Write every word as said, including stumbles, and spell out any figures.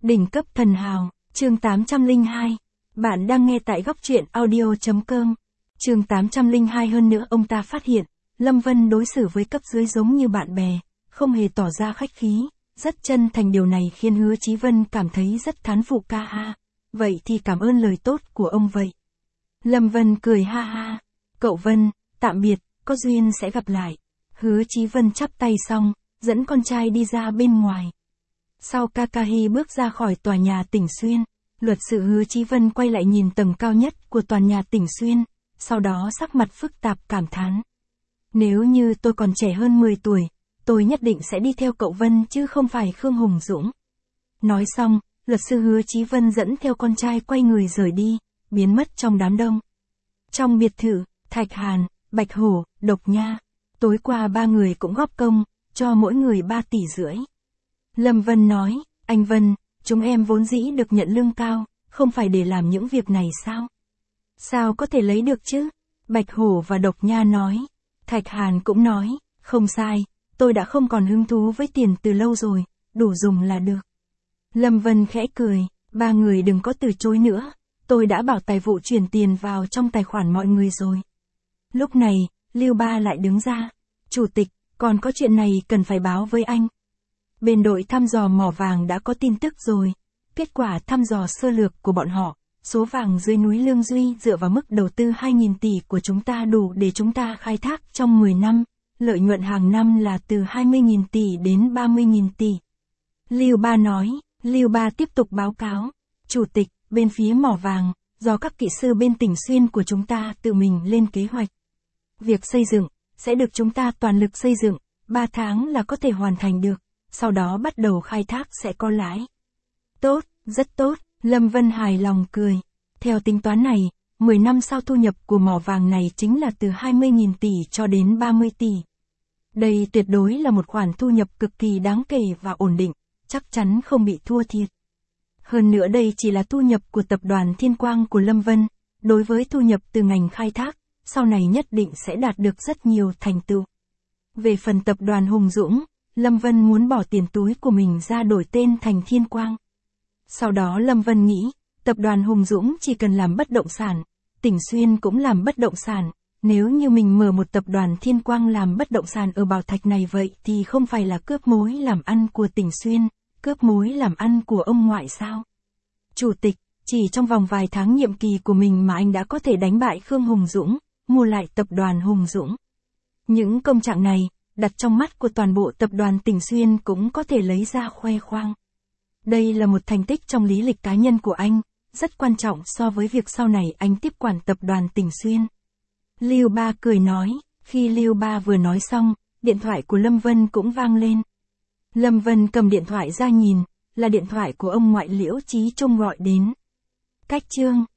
Đỉnh cấp thần hào, chương tám trăm lẻ hai. Bạn đang nghe tại góc truyện audio.com. Chương tám trăm lẻ hai. Hơn nữa ông ta phát hiện, Lâm Vân đối xử với cấp dưới giống như bạn bè, không hề tỏ ra khách khí, rất chân thành. Điều này khiến Hứa Chí Vân cảm thấy rất thán phục. Ca ha, vậy thì cảm ơn lời tốt của ông vậy. Lâm Vân cười ha ha, cậu Vân, tạm biệt, có duyên sẽ gặp lại. Hứa Chí Vân chắp tay xong, dẫn con trai đi ra bên ngoài. Sau Kakahi bước ra khỏi tòa nhà Tỉnh Xuyên, luật sư Hứa Chí Vân quay lại nhìn tầng cao nhất của tòa nhà Tỉnh Xuyên, sau đó sắc mặt phức tạp cảm thán. Nếu như tôi còn trẻ hơn mười tuổi, tôi nhất định sẽ đi theo cậu Vân chứ không phải Khương Hùng Dũng. Nói xong, luật sư Hứa Chí Vân dẫn theo con trai quay người rời đi, biến mất trong đám đông. Trong biệt thự, Thạch Hàn, Bạch Hổ, Độc Nha, tối qua ba người cũng góp công, cho mỗi người ba tỷ rưỡi. Lâm Vân nói, anh Vân, chúng em vốn dĩ được nhận lương cao, không phải để làm những việc này sao? Sao có thể lấy được chứ? Bạch Hổ và Độc Nha nói. Thạch Hàn cũng nói, không sai, tôi đã không còn hứng thú với tiền từ lâu rồi, đủ dùng là được. Lâm Vân khẽ cười, ba người đừng có từ chối nữa, tôi đã bảo tài vụ chuyển tiền vào trong tài khoản mọi người rồi. Lúc này, Lưu Ba lại đứng ra, chủ tịch, còn có chuyện này cần phải báo với anh. Bên đội thăm dò mỏ vàng đã có tin tức rồi. Kết quả thăm dò sơ lược của bọn họ, số vàng dưới núi Lương Duy dựa vào mức đầu tư hai nghìn tỷ của chúng ta đủ để chúng ta khai thác trong mười năm, lợi nhuận hàng năm là từ hai mươi nghìn tỷ đến ba mươi nghìn tỷ. Lưu Ba nói, Lưu Ba tiếp tục báo cáo, chủ tịch, bên phía mỏ vàng, do các kỹ sư bên Tỉnh Xuyên của chúng ta tự mình lên kế hoạch. Việc xây dựng, sẽ được chúng ta toàn lực xây dựng, ba tháng là có thể hoàn thành được. Sau đó bắt đầu khai thác sẽ có lãi. Tốt, rất tốt, Lâm Vân hài lòng cười. Theo tính toán này, mười năm sau thu nhập của mỏ vàng này chính là từ hai mươi nghìn tỷ cho đến ba mươi tỷ. Đây tuyệt đối là một khoản thu nhập cực kỳ đáng kể và ổn định, chắc chắn không bị thua thiệt. Hơn nữa đây chỉ là thu nhập của tập đoàn Thiên Quang của Lâm Vân, đối với thu nhập từ ngành khai thác, sau này nhất định sẽ đạt được rất nhiều thành tựu. Về phần tập đoàn Hùng Dũng, Lâm Vân muốn bỏ tiền túi của mình ra đổi tên thành Thiên Quang. Sau đó Lâm Vân nghĩ, tập đoàn Hùng Dũng chỉ cần làm bất động sản, Tỉnh Xuyên cũng làm bất động sản, nếu như mình mở một tập đoàn Thiên Quang làm bất động sản ở Bảo Thạch này vậy thì không phải là cướp mối làm ăn của Tỉnh Xuyên, cướp mối làm ăn của ông ngoại sao? Chủ tịch, chỉ trong vòng vài tháng nhiệm kỳ của mình mà anh đã có thể đánh bại Khương Hùng Dũng, mua lại tập đoàn Hùng Dũng. Những công trạng này, đặt trong mắt của toàn bộ tập đoàn Tỉnh Xuyên cũng có thể lấy ra khoe khoang. Đây là một thành tích trong lý lịch cá nhân của anh, rất quan trọng so với việc sau này anh tiếp quản tập đoàn Tỉnh Xuyên. Lưu Ba cười nói, khi Lưu Ba vừa nói xong, điện thoại của Lâm Vân cũng vang lên. Lâm Vân cầm điện thoại ra nhìn, là điện thoại của ông ngoại Liễu Chí Trung gọi đến. Cách chương.